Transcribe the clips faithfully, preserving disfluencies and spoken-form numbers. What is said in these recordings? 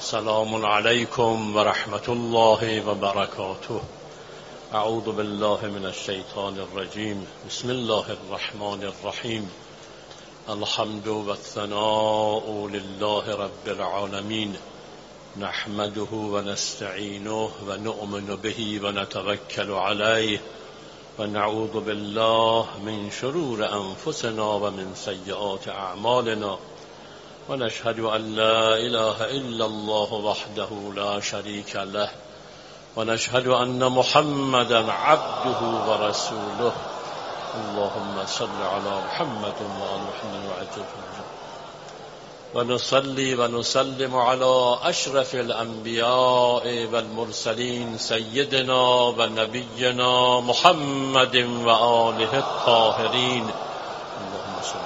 سلام علیکم و رحمت الله و برکاته. اعوذ بالله من الشیطان الرجیم. بسم الله الرحمن الرحیم. الحمد و الثناء لله رب العالمین، نحمده و نستعینه و نؤمن به و نتوکل علیه و نعوذ بالله من شرور انفسنا و من سیئات اعمالنا و نشهد ان لا اله الا الله وحده لا شریک له و نشهد ان محمدا عبده و رسوله. اللهم صل علی محمد و آل محمد و عجل و نصلي و نسلم على اشرف الانبیاء والمرسلین سیدنا و نبینا محمد و آله الطاهرین. اللهم صل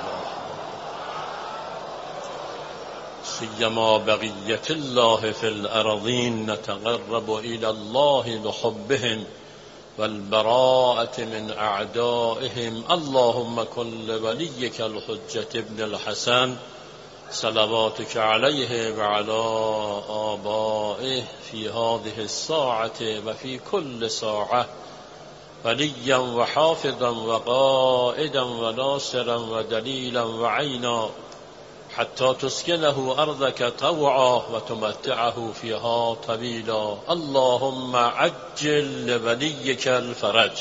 سیما بقیت الله فی الارضین، نتقرب الى الله بحبهم والبراءة من اعدائهم. اللهم کن لولیک الحجة ابن الحسن صلواتك عليه وعلى آبائه في هذه الساعة وفي كل ساعة وليا وحافظا وقائدا وناصرا ودليلا وعينا حتى تسكنه أرضك طوعا وتمتعه فيها طويلا. اللهم عجل لوليك الفرج.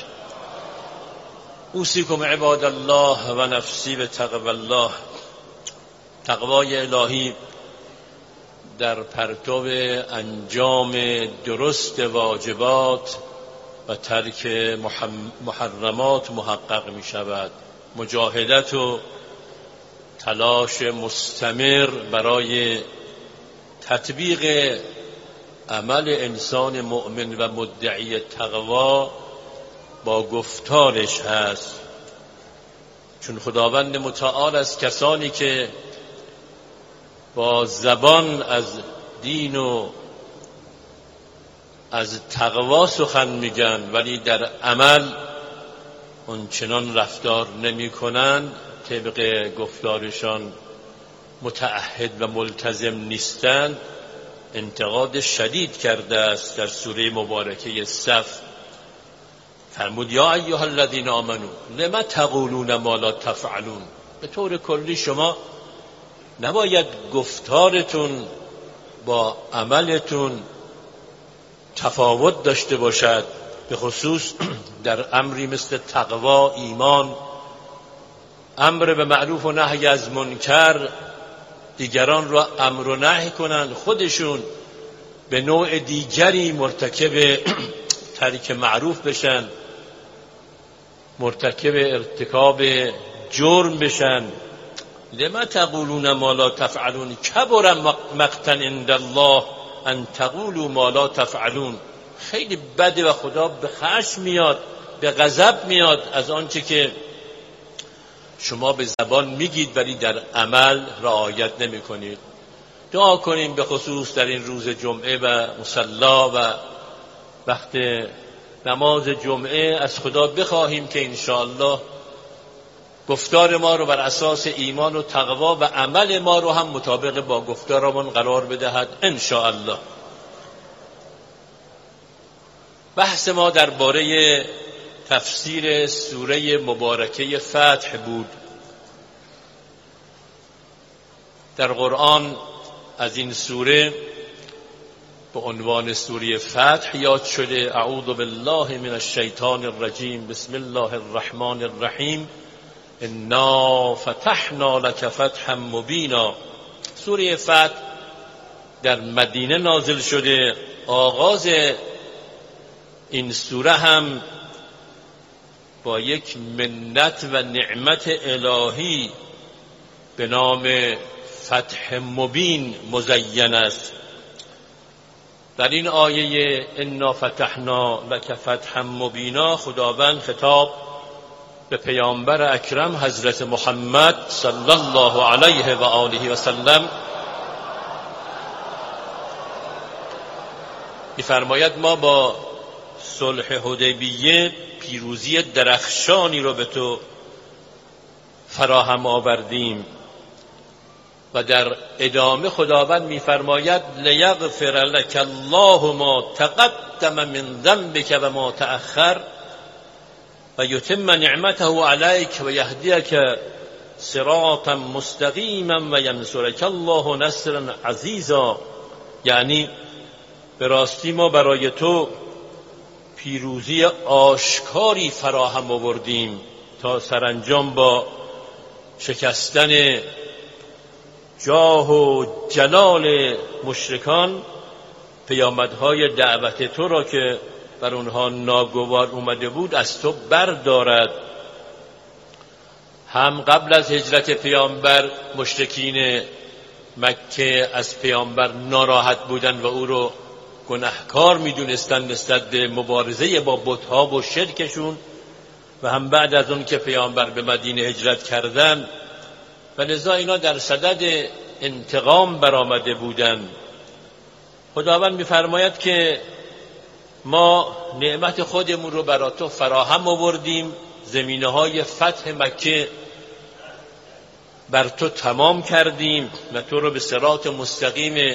اوصيكم عباد الله و نفسی بتقوى الله. تقوای الهی در پرتو انجام درست واجبات و ترک محرمات محقق می شود. مجاهدت و تلاش مستمر برای تطبیق عمل انسان مؤمن و مدعی تقوا با گفتارش هست، چون خداوند متعال از کسانی که با زبان از دین و از تقوا سخن میگن ولی در عمل اونچنان رفتار نمی کنند، طبق گفتارشان متعهد و ملتزم نیستند، انتقاد شدید کرده است. در سوره مبارکه صف فرمود یا ایها الذین آمنوا لم تقولون ما لا تفعلون. به طور کلی شما نباید گفتارتون با عملتون تفاوت داشته باشد، به خصوص در امری مثل تقوا، ایمان، امر به معروف و نهی از منکر، دیگران را امر و نهی کنند، خودشون به نوع دیگری مرتکب ترک معروف بشن، مرتکب ارتکاب جرم بشن. لما تقولون ما لا تفعلون کبر مقتا عند الله ان تقولوا ما لا تفعلون. خیلی بده و خدا به خشم میاد، به غضب میاد از آنچه که شما به زبان میگید ولی در عمل رعایت نمی کنید. دعا کنیم به خصوص در این روز جمعه و مصلا و وقت نماز جمعه از خدا بخواهیم که انشاءالله گفتار ما رو بر اساس ایمان و تقوا و عمل ما رو هم مطابق با گفتارمون قرار بدهد انشاءالله. بحث ما درباره تفسیر سوره مبارکه فتح بود. در قرآن از این سوره به عنوان سوره فتح یاد شده. اعوذ بالله من الشیطان الرجیم. بسم الله الرحمن الرحیم. انا فتحنا لك فتحا مبینا. سوره فتح در مدینه نازل شده. آغاز این سوره هم با یک منت و نعمت الهی به نام فتح مبین مزین است. در این آیه انا فتحنا لک فتحا مبینا خداوند خطاب به پیامبر اکرم حضرت محمد صلی الله علیه و آله و سلم می‌فرماید ما با صلح حدیبیه پیروزی درخشانی رو به تو فراهم آوردیم و در ادامه خداوند می‌فرماید لیغفر لك الله ما تقدم من ذنبك و ما تأخر و یتم نعمته علیک و یهدیک صراطا مستقیما و ینصرک الله نصرا عزیزا. یعنی به راستی ما برای تو پیروزی آشکاری فراهم آوردیم تا سرانجام با شکستن جاه و جلال مشرکان پیامدهای دعوت تو را که بر اونها ناگوار اومده بود از تو بردارد. هم قبل از هجرت پیامبر مشرکین مکه از پیامبر ناراحت بودند و او رو گناهکار میدونستند نسبت به مبارزه با بت‌ها و شرکشون، و هم بعد از اون که پیامبر به مدینه هجرت کردند و لذا اینا در صدد انتقام برآمده بودند. خداوند می‌فرماید که ما نعمت خودمون رو برای تو فراهم آوردیم، زمینه‌های فتح مکه بر تو تمام کردیم و تو رو به صراط مستقیم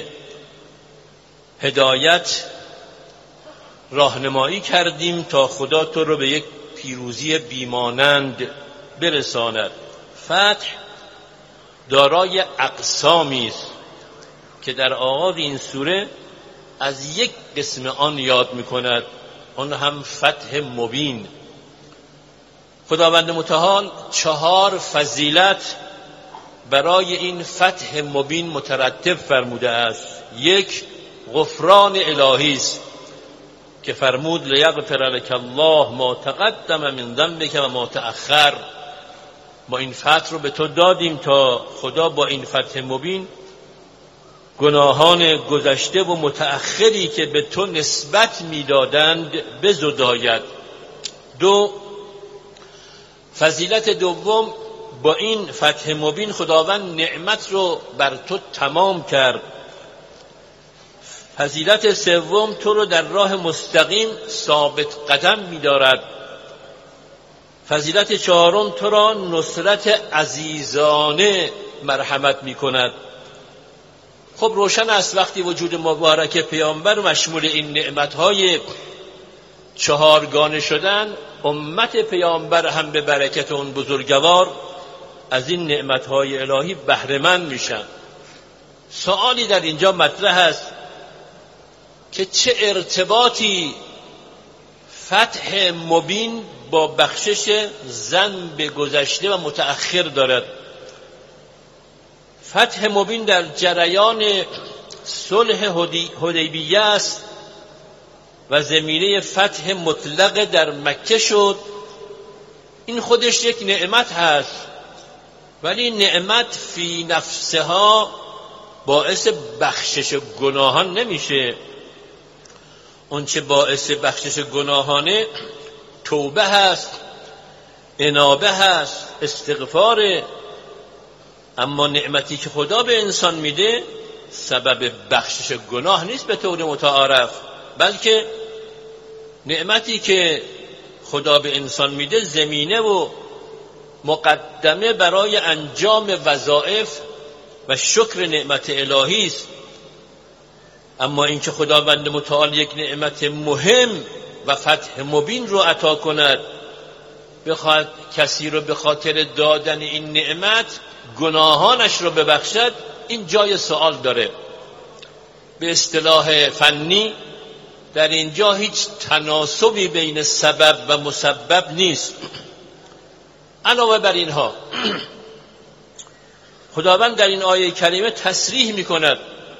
هدایت راهنمایی کردیم تا خدا تو رو به یک پیروزی بیمانند برساند. فتح دارای اقسامی است که در آغاز این سوره از یک قسم آن یاد می‌کند، آن هم فتح مبین. خداوند متعال چهار فضیلت برای این فتح مبین مترتب فرموده است. یک، غفران الهی است که فرمود لیغفر لك الله ما تقدم من ذنبك و ما تأخر. ما این فتح رو به تو دادیم تا خدا با این فتح مبین گناهان گذشته و متأخری که به تو نسبت میدادند بزداید. دو، فضیلت دوم، با این فتح مبین خداوند نعمت رو بر تو تمام کرد. فضیلت سوم، تو رو در راه مستقیم ثابت قدم می‌دارد. فضیلت چهارم، تو را نصرت عزیزانه مرحمت می‌کند. خب روشن است وقتی وجود مبارک پیامبر مشمول این نعمت‌های چهارگانه شدن، امت پیامبر هم به برکت اون بزرگوار از این نعمت‌های الهی بهره‌مند میشن. سوالی در اینجا مطرح است که چه ارتباطی فتح مبین با بخشش ذنب گذشته و متأخر دارد؟ فتح مبین در جریان صلح حدیبیه است و زمینه فتح مطلق در مکه شد. این خودش یک نعمت هست، ولی نعمت فی نفسها باعث بخشش گناهان نمیشه. اون چه باعث بخشش گناهانه توبه هست، انابه هست، استغفاره. اما نعمتی که خدا به انسان میده سبب بخشش گناه نیست به طور متعارف، بلکه نعمتی که خدا به انسان میده زمینه و مقدمه برای انجام وظایف و شکر نعمت الهی است. اما اینکه خداوند متعال یک نعمت مهم و فتح مبین رو عطا کند، بخواد کسی رو به خاطر دادن این نعمت گناهانش رو ببخشد، این جای سوال داره. به اصطلاح فنی در اینجا هیچ تناسبی بین سبب و مسبب نیست. علاوه بر اینها خداوند در این آیه کریمه تصریح می‌کند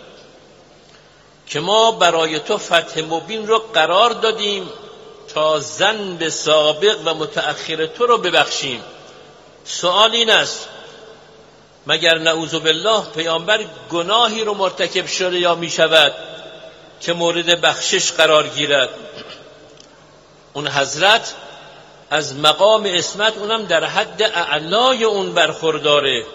که ما برای تو فتح مبین رو قرار دادیم تا ذنب سابق و متأخر تو رو ببخشیم. سوال این است مگر نعوذ بالله پیامبر گناهی رو مرتکب شده یا می شود که مورد بخشش قرار گیرد؟ اون حضرت از مقام عصمت اونم در حد اعلای اون برخورداره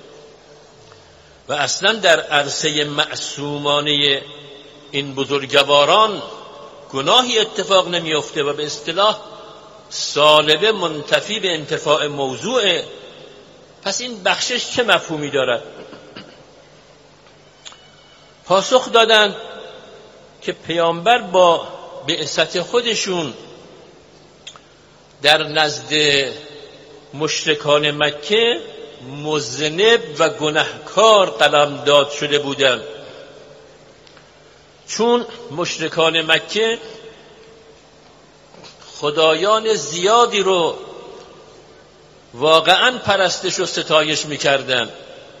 و اصلا در عرصه معصومانه این بزرگواران گناهی اتفاق نمیفته و به اصطلاح سالبه منتفی به انتفاع موضوعه. پس این بخشش چه مفهومی دارد؟ پاسخ دادند که پیامبر با بعثت خودشون در نزد مشرکان مکه مذنب و گناهکار قلمداد شده بودند، چون مشرکان مکه خدایان زیادی رو واقعا پرستش و ستایش می‌کردند.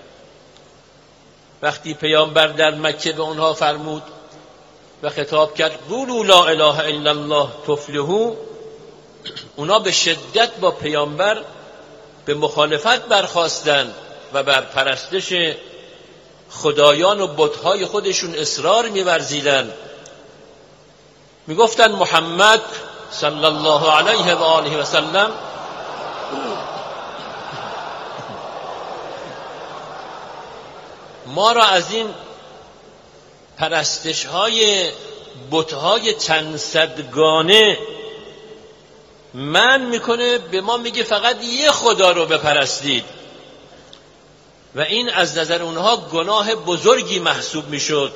وقتی پیامبر در مکه به اونها فرمود و خطاب کرد قولوا لا اله الا الله تفلحوا، اونا به شدت با پیامبر به مخالفت برخاستند و بر پرستش خدایان و بت‌های خودشون اصرار می‌ورزیدند. میگفتند محمد صلی الله علیه و آله و سلم ما را از این پرستش‌های بت‌های چند صدگانه من میکنه، به ما میگه فقط یه خدا رو بپرستید و این از نظر اونها گناه بزرگی محسوب میشد.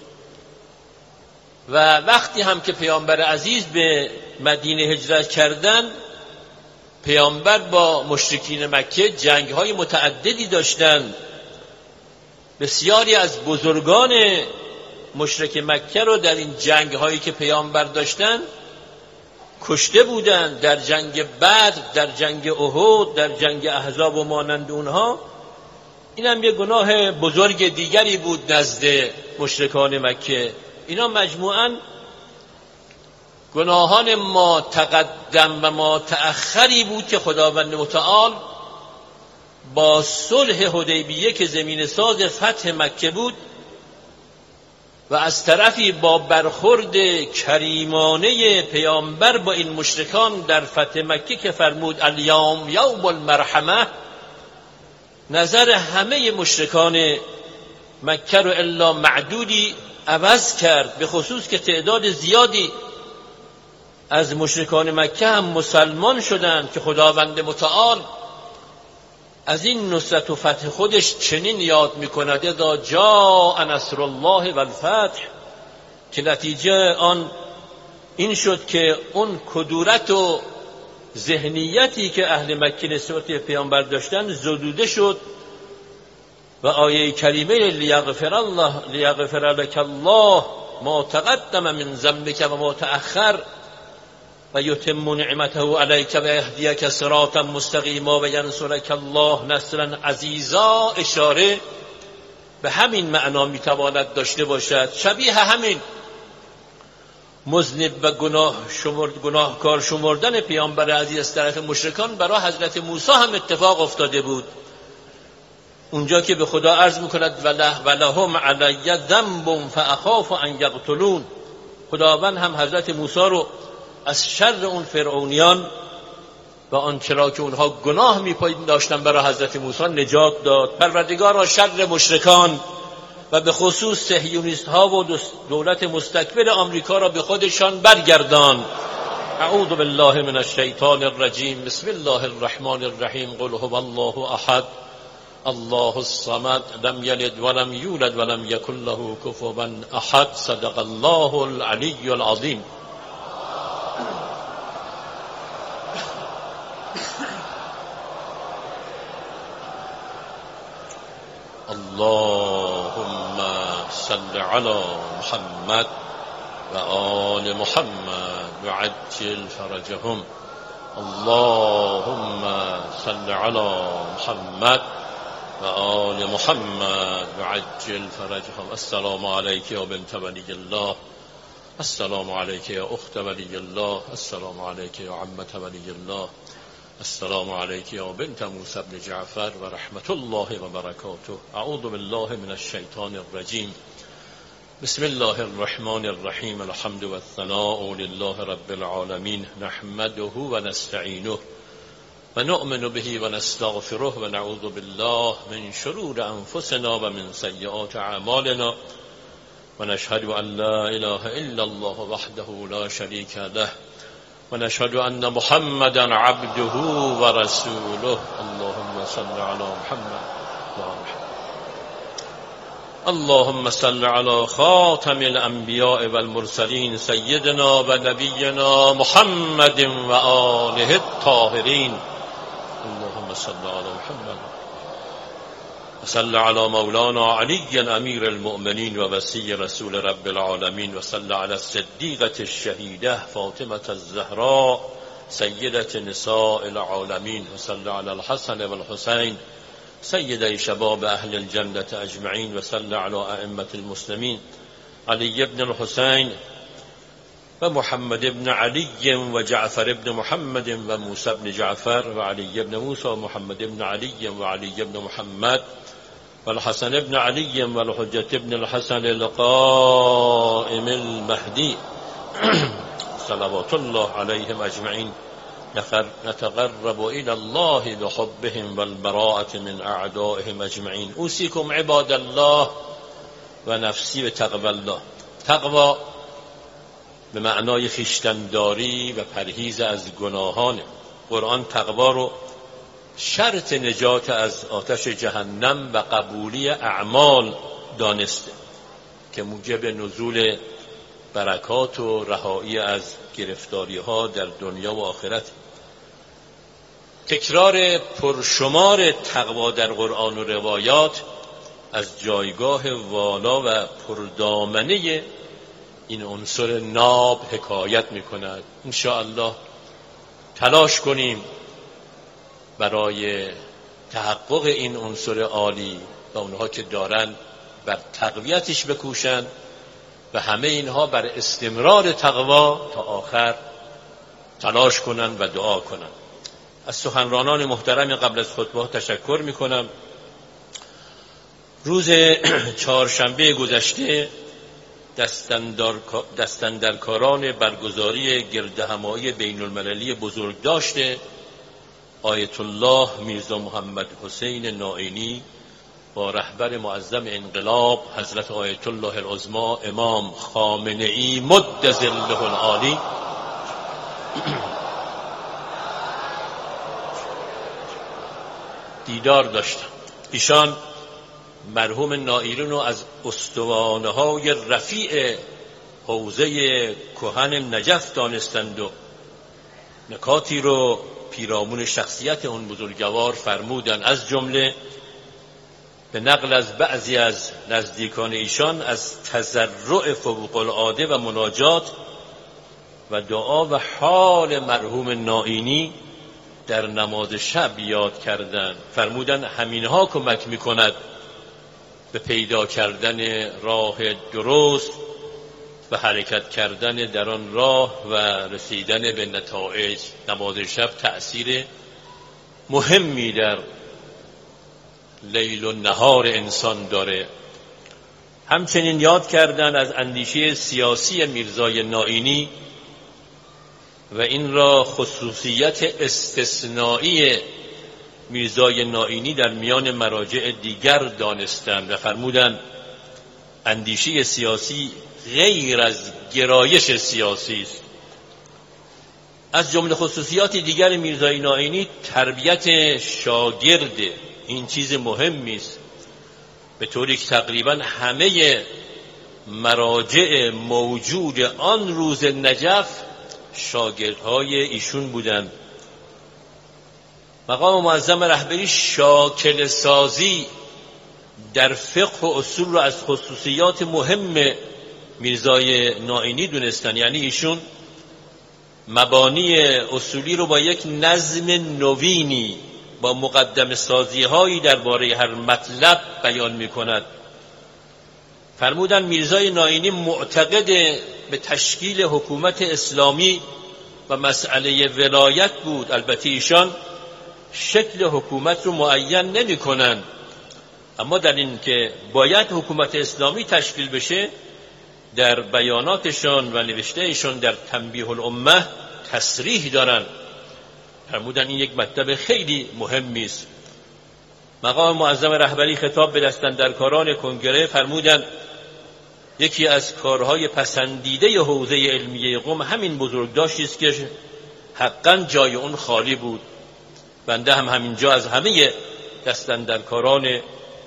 و وقتی هم که پیامبر عزیز به مدینه هجرت کردند، پیامبر با مشرکین مکه جنگ‌های متعددی داشتند. بسیاری از بزرگان مشرک مکه رو در این جنگ‌هایی که پیامبر داشتند کشته بودند. در جنگ بدر، در جنگ احد، در جنگ احزاب و مانند اونها. این هم یه گناه بزرگ دیگری بود نزد مشرکان مکه. اینا مجموعاً گناهان ما تقدم و ما تأخری بود که خداوند متعال با صلح حدیبیه که زمین ساز فتح مکه بود و از طرفی با برخورد کریمانه پیامبر با این مشرکان در فتح مکه که فرمود الیوم یوم المرحمه، نظر همه مشرکان مکه رو الا معدودی عوض کرد، به خصوص که تعداد زیادی از مشرکان مکه هم مسلمان شدند که خداوند متعال از این نصرت و فتح خودش چنین یاد میکند اذا جاء نصر الله و الفتح، که نتیجه آن این شد که اون کدورت و ذهنیتی که اهل مکه نسبت به پیامبر داشتن زدوده شد و آیه کریمه لیغفر الله لیغفر لك الله ما تقدم من ذنبك و ما تأخر و یتم نعمته علیک و یهدیک صراطا مستقیما و ینصرک الله نصرا عزیزا اشاره به همین معنا میتواند داشته باشد. شبیه همین مذنب و گناه شمرد گناهکار شمردن پیامبر عزیز از طرف مشرکان برای حضرت موسی هم اتفاق افتاده بود. اونجا که به خدا عرض میکند ولهم علی ذنب فاخاف ان یقتلون، خداوند هم حضرت موسی رو از شر اون فرعونیان و آنچه را که اونها گناه میپایید داشتن برای حضرت موسی نجات داد. پروردگار را شر مشرکان و به خصوص صهیونیست ها و دولت مستکبر آمریکا را به خودشان برگردان. اعوذ بالله من الشیطان الرجیم. بسم الله الرحمن الرحیم. قل هو الله احد الله الصمد لم یلد ولم یولد ولم یکن له کفوا احد. صدق الله العلی العظیم. اللهم صل على محمد و آل محمد وعجل فرجهم. اللهم صل على محمد و آل محمد وعجل فرجهم. السلام علیک یا بنت ولی الله، السلام علیک یا اخت ولی الله، السلام علیک یا عمت ولی الله، السلام علیک یا بنت موسی بن جعفر و رحمت الله و برکاته. اعوذ بالله من الشیطان الرجیم. بسم الله الرحمن الرحیم. الحمد و الثناء لله رب العالمین. نحمده و نستعینه و نؤمن به و نستغفره و نعوذ بالله من شرور انفسنا و من سیئات اعمالنا و نشهد ان لا اله الا الله وحده لا شریک له و نشهد ان محمدا عبده و رسوله. اللهم صل علی محمد و آل محمد. اللهم صل على خاتم الانبیاء والمرسلین سیدنا و نبینا محمد و آله الطاهرین. اللهم صل على محمد و صل على مولانا علی امیر المؤمنین و وصی رسول رب العالمین و صل على الصدیقة الشهیده فاطمة الزهراء سیدة نساء العالمین و صل على الحسن والحسین سيدي شباب أهل الجنة أجمعين وصلى على أئمة المسلمين علي بن الحسين ومحمد بن علي وجعفر بن محمد وموسى بن جعفر وعلي بن موسى ومحمد بن علي وعلي بن محمد والحسن بن علي والحجة بن الحسن القائم المهدي صلوات الله عليهم أجمعين. نتقرب إلى الله بحبهم والبراءة من أعدائهم أجمعين. أوصيكم عباد الله و نفسی به تقوی الله. تقوا به معنای خویشتن‌داری و پرهیز از گناهان. قرآن تقوا رو شرط نجات از آتش جهنم و قبولی اعمال دانسته که موجب نزول برکات و رهایی از گرفتاری ها در دنیا و آخرت. تکرار پرشمار تقوا در قرآن و روایات از جایگاه والا و پردامنه این عنصر ناب حکایت می‌کند. ان شاء الله تلاش کنیم برای تحقق این عنصر عالی و اونها که دارن بر تقویتش بکوشند و همه اینها بر استمرار تقوا تا آخر تلاش کنند و دعا کنند. از سخنرانان محترم قبل از خطبه تشکر میکنم. روز چهارشنبه گذشته دستاندرکاران برگزاری گردهمایی بین المللی بزرگ داشته آیت الله میرزا محمد حسین نائینی با رهبر معظم انقلاب حضرت آیت الله العظما امام خامنه‌ای مد ظله العالی دیدار داشتند. ایشان مرحوم نائینی رو از استوانه‌های رفیع حوزه کهن نجف دانستند و نکاتی رو پیرامون شخصیت اون بزرگوار فرمودند. از جمله به نقل از بعضی از نزدیکان ایشان از تضرع فوق‌العاده و مناجات و دعا و حال مرحوم نائینی در نماز شب یاد کردند. فرمودند همینها کمک میکند به پیدا کردن راه درست و حرکت کردن در آن راه و رسیدن به نتایج. نماز شب تأثیر مهمی در لیل و نهار انسان داره. همچنین یاد کردن از اندیشه سیاسی میرزای نائینی و این را خصوصیت استثنایی میرزای نائینی در میان مراجع دیگر دانستند و فرمودند اندیشه سیاسی غیر از گرایش سیاسی است. از جمله خصوصیات دیگر میرزای نائینی تربیت شاگرده. این چیز مهمی است، به طوری که تقریبا همه مراجع موجود آن روز نجف شاگردهای ایشون بودند. مقام معظم رهبری شاکل سازی در فقه و اصول را از خصوصیات مهم میرزای نائینی دونستن. یعنی ایشون مبانی اصولی رو با یک نظم نوینی با مقدمه سازی هایی درباره هر مطلب بیان می کند. فرمودن میرزای نائینی معتقد به تشکیل حکومت اسلامی و مسئله ولایت بود. البته ایشان شکل حکومت رو معین نمی کنند، اما در این که باید حکومت اسلامی تشکیل بشه در بیاناتشان و نوشتهشان در تنبیه الامه تصریح دارند. فرمودن این یک مطلب خیلی مهمی است. مقام معظم رهبری خطاب به دستاندرکاران کنگره فرمودند یکی از کارهای پسندیده حوزه علمیه قم همین بزرگداشتی است که حقا جای اون خالی بود. بنده هم همینجا از همه دستاندرکاران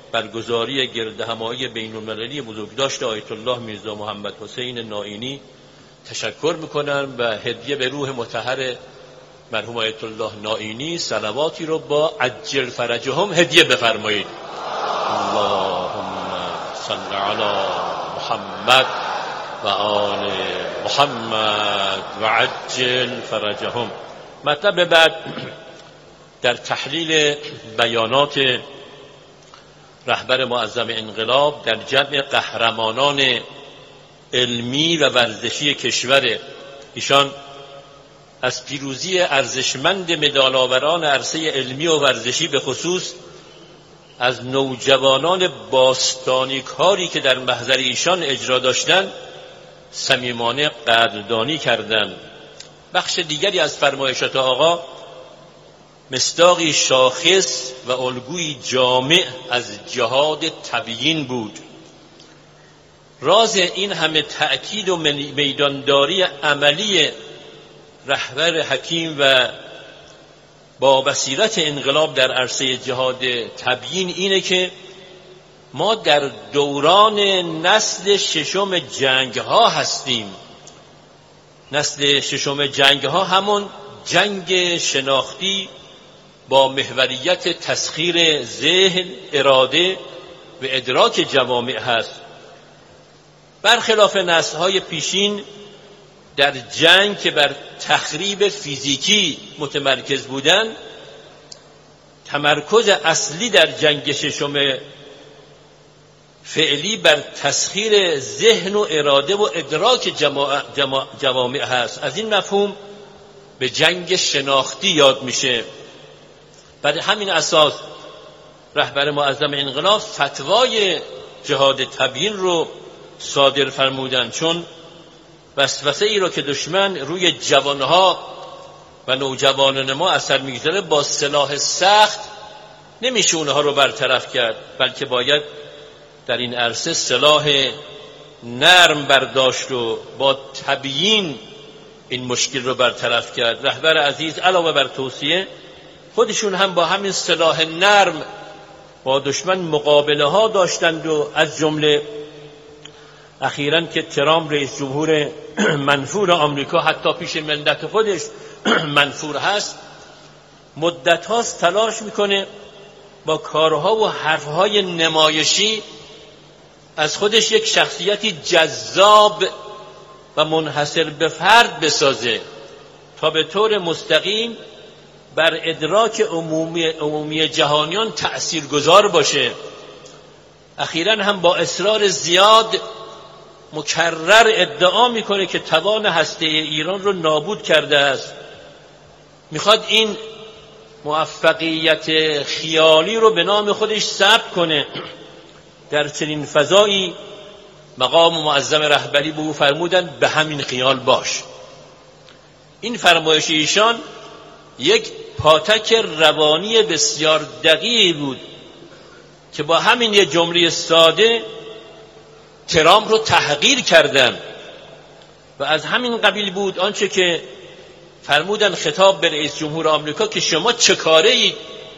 برگزاری گردهمایی بین‌المللی بزرگداشت آیت الله میرزا محمد حسین نائینی تشکر میکنم و هدیه به روح مطهر مرحوم آیت الله نائینی صلواتی رو با عجل فرجهم هدیه بفرمایید. اللهم صل علی محمد و آل محمد و عجل فرجهم. مطلب بعد در تحلیل بیانات رهبر معظم انقلاب در جمع قهرمانان علمی و ورزشی کشور. ایشان از پیروزی ارزشمند مدال‌آوران عرصه علمی و ورزشی به خصوص از نوجوانان باستانی کاری که در محضر ایشان اجرا داشتند صمیمانه قدردانی کردند. بخش دیگری از فرمایشات آقا مصداقی شاخص و الگوی جامع از جهاد تبیین بود. راز این همه تأکید و میدانداری عملی رهبر حکیم و با بصیرت انقلاب در عرصه جهاد تبیین اینه که ما در دوران نسل ششم جنگ ها هستیم. نسل ششم جنگ ها همون جنگ شناختی با محوریت تسخیر ذهن، اراده و ادراک جوامع هست. برخلاف نسل‌های پیشین در جنگ که بر تخریب فیزیکی متمرکز بودند، تمرکز اصلی در جنگ ششم فعلی بر تسخیر ذهن و اراده و ادراک جوامع هست. از این مفهوم به جنگ شناختی یاد میشه. بر همین اساس رهبر معظم انقلاب فتوای جهاد تبیین رو صادر فرمودند، چون وسوسه ای رو که دشمن روی جوانها و نوجوانان ما اثر میگذاره با سلاح سخت نمیشه اونها رو برطرف کرد، بلکه باید در این عرصه سلاح نرم برداشت و با تبیین این مشکل رو برطرف کرد. رهبر عزیز علاوه بر توصیه خودشون هم با همین سلاح نرم با دشمن مقابله ها داشتند و از جمله اخیراً که ترامپ رئیس جمهور منفور آمریکا حتی پیش ملت خودش منفور هست، مدت هاست تلاش میکنه با کارها و حرفهای نمایشی از خودش یک شخصیتی جذاب و منحصر به فرد بسازه تا به طور مستقیم بر ادراک عمومی, عمومی جهانیان تأثیرگذار باشه. اخیراً هم با اصرار زیاد مکرر ادعا میکنه که توان هسته ایران رو نابود کرده است. میخواد این موفقیت خیالی رو به نام خودش ثبت کنه. در چنین فضایی مقام معظم رهبری به او فرمودند به همین خیال باش. این فرمایش ایشان یک پاتک روانی بسیار دقیق بود که با همین یک جمله ساده ترامپ رو تحقیر کردن و از همین قبیل بود آنچه که فرمودن خطاب به رئیس جمهور آمریکا که شما چه کاره اید؟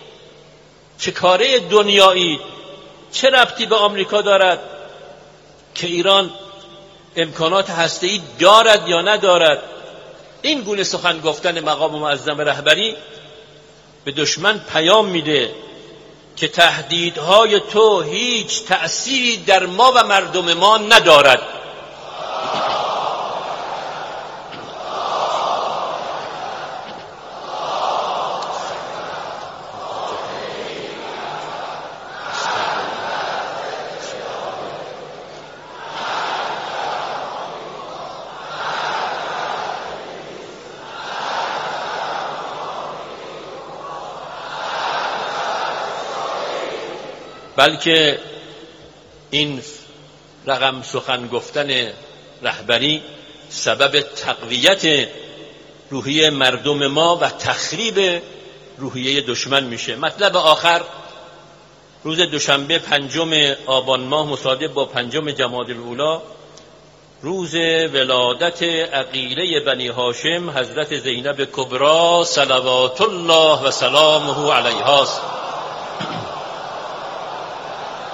چه کاره دنیایید؟ چه ربطی به آمریکا دارد که ایران امکانات هسته‌ای دارد یا ندارد؟ این گونه سخن گفتن مقام معظم رهبری به دشمن پیام میده که تهدیدهای تو هیچ تأثیری در ما و مردم ما ندارد. بلکه این رقم سخن گفتن رهبری سبب تقویت روحیه مردم ما و تخریب روحیه دشمن میشه. مطلب آخر، روز دوشنبه پنجم آبان ماه مصادف با پنجم جمادی الاولی روز ولادت عقیله بنی هاشم حضرت زینب کبری صلوات الله و سلامه علیها است.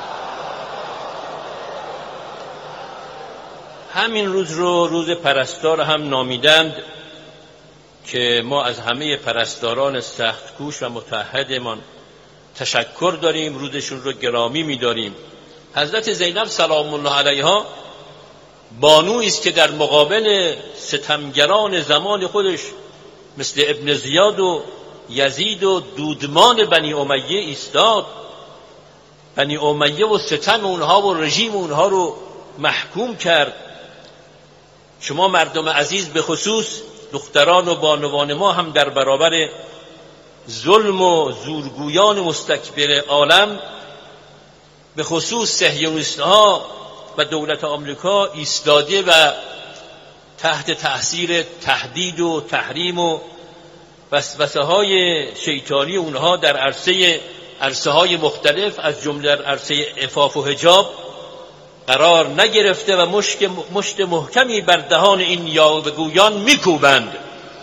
همین روز رو روز پرستار هم نامیدند که ما از همه پرستاران سخت‌کوش و متعهدمان تشکر داریم، روزشون رو گرامی می‌داریم. حضرت زینب سلام الله علیها بانویی است که در مقابل ستمگران زمان خودش مثل ابن زیاد و یزید و دودمان بنی امیه ایستاد. بنی امیه و ستم اونها و رژیم اونها رو محکوم کرد. شما مردم عزیز، به خصوص دختران و بانوان ما هم در برابر ظلم و زورگویان مستکبر عالم، به خصوص صهیونیست‌ها و دولت آمریکا ایستاده و تحت تأثیر تهدید و تحریم و وسوسه‌های شیطانی اونها در عرصه عرصه‌های مختلف از جمله در عرصه عفاف و حجاب قرار نگرفته و مشت مشت محکمی بر دهان این یاوه‌گویان میکوبند.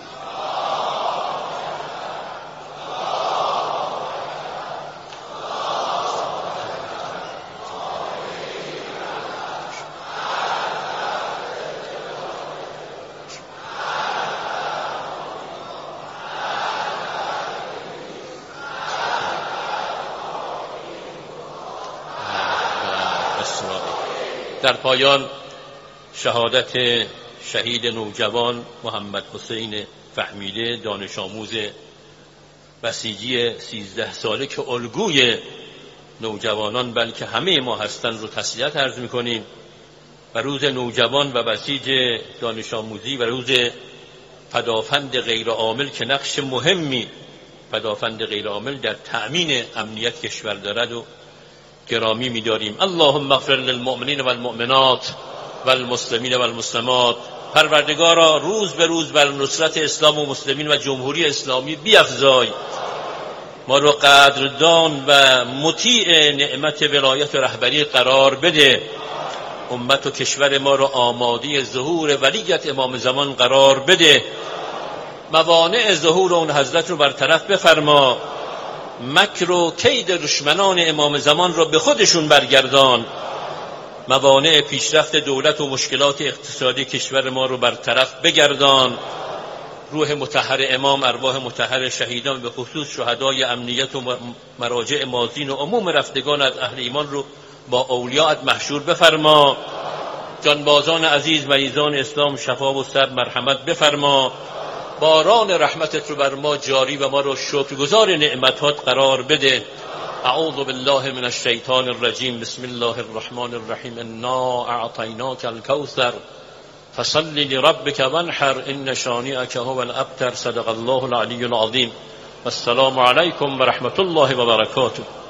در پایان شهادت شهید نوجوان محمد حسین فهمیده، دانش آموز بسیجی سیزده ساله که الگوی نوجوانان بلکه همه ما هستند رو تسلیت عرض می‌کنیم و روز نوجوان و بسیج دانش آموزی و روز پدافند غیر عامل که نقش مهمی پدافند غیر عامل در تأمین امنیت کشور دارد و گرامی می‌داریم. اللهم اغفر للمؤمنین والمؤمنات والمسلمین والمسلمات. پروردگارا روز به روز بر نصرت اسلام و مسلمین و جمهوری اسلامی بیفزای. ما رو قدردان و مطیع نعمت ولایت و رهبری قرار بده. امت و کشور ما رو آماده ظهور ولیت امام زمان قرار بده. موانع ظهور اون حضرت رو برطرف بفرما. مکر و کید دشمنان امام زمان را به خودشون برگردان. موانع پیشرفت دولت و مشکلات اقتصادی کشور ما رو برطرف بگردان. روح مطهر امام، ارواح مطهر شهیدان به خصوص شهدای امنیت و مراجع مازین و عموم رفتگان از اهل ایمان رو با اولیاءت محشور بفرما. جانبازان عزیز مریضان اسلام شفا و صبر مرحمت بفرما. باران رحمتت رو بر ما جاری و ما رو شکرگزار نعمتات قرار بده. اعوذ بالله من الشیطان الرجیم. بسم الله الرحمن الرحیم. انا اعطیناک الکوثر فصل لربک وانحر ان شانئک هو الابتر. صدق الله العلی العظیم. والسلام علیکم و رحمت الله و برکاته.